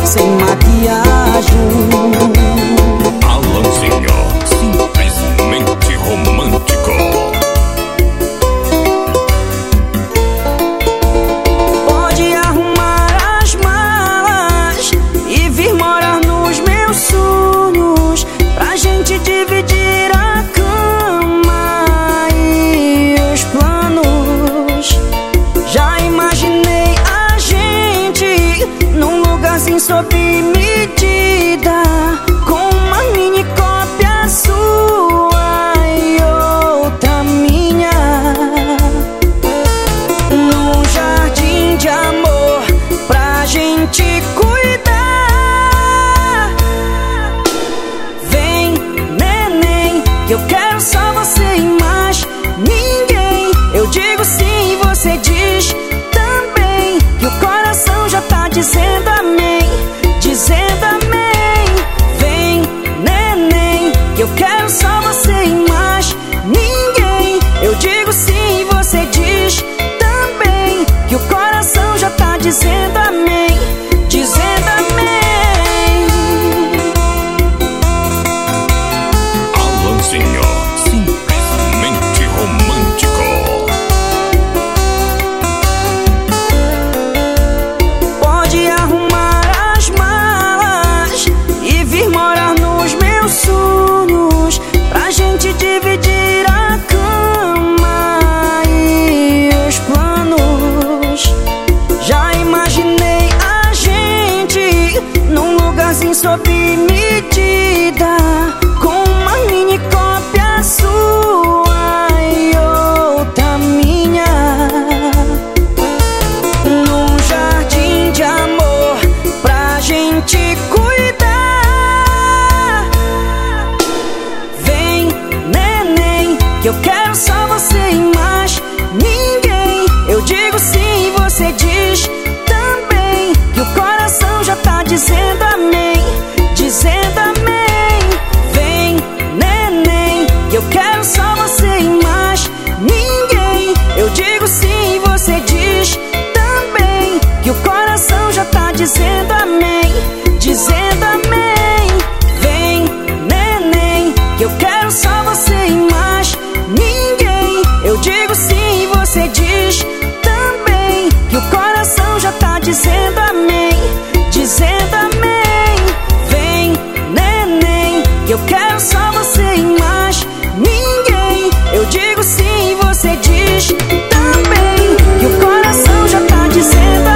sem maquiagem. Alanzinho, simplesmente romântico. Pode arrumar as malas e vir morar nos meus sonhos, pra gente dividir a cama e os planos. Já imaginei a gente num lugarzinho sob medida, com uma mini cópia sua e outra minha, num jardim de amor pra gente cuidar. Vem, neném, que eu quero só você e mais ninguém. Eu digo sim, você diz também, que o coração já tá dizendo amém, dizendo amém. Vem, neném, que eu quero só você e mais ninguém. Eu digo sim, você diz também, que o coração já tá dizendo amém, dizendo amém. Alanzinho, simplesmente romântico. Pode arrumar as malas e vir morar nos meus sonhos, pra gente dividir a cama e os planos. Já imaginei a gente num lugarzinho sob medida, com uma mini cópia sua e outra minha, num jardim de amor pra gente cuidar. Vem, neném, que eu quero só você e mais ninguém. Eu digo sim, você diz também, que o coração já tá dizendo amém, dizendo amém. Vem, neném, que eu quero só você e mais ninguém. Eu digo sim, você diz também, que o coração já tá dizendo amém.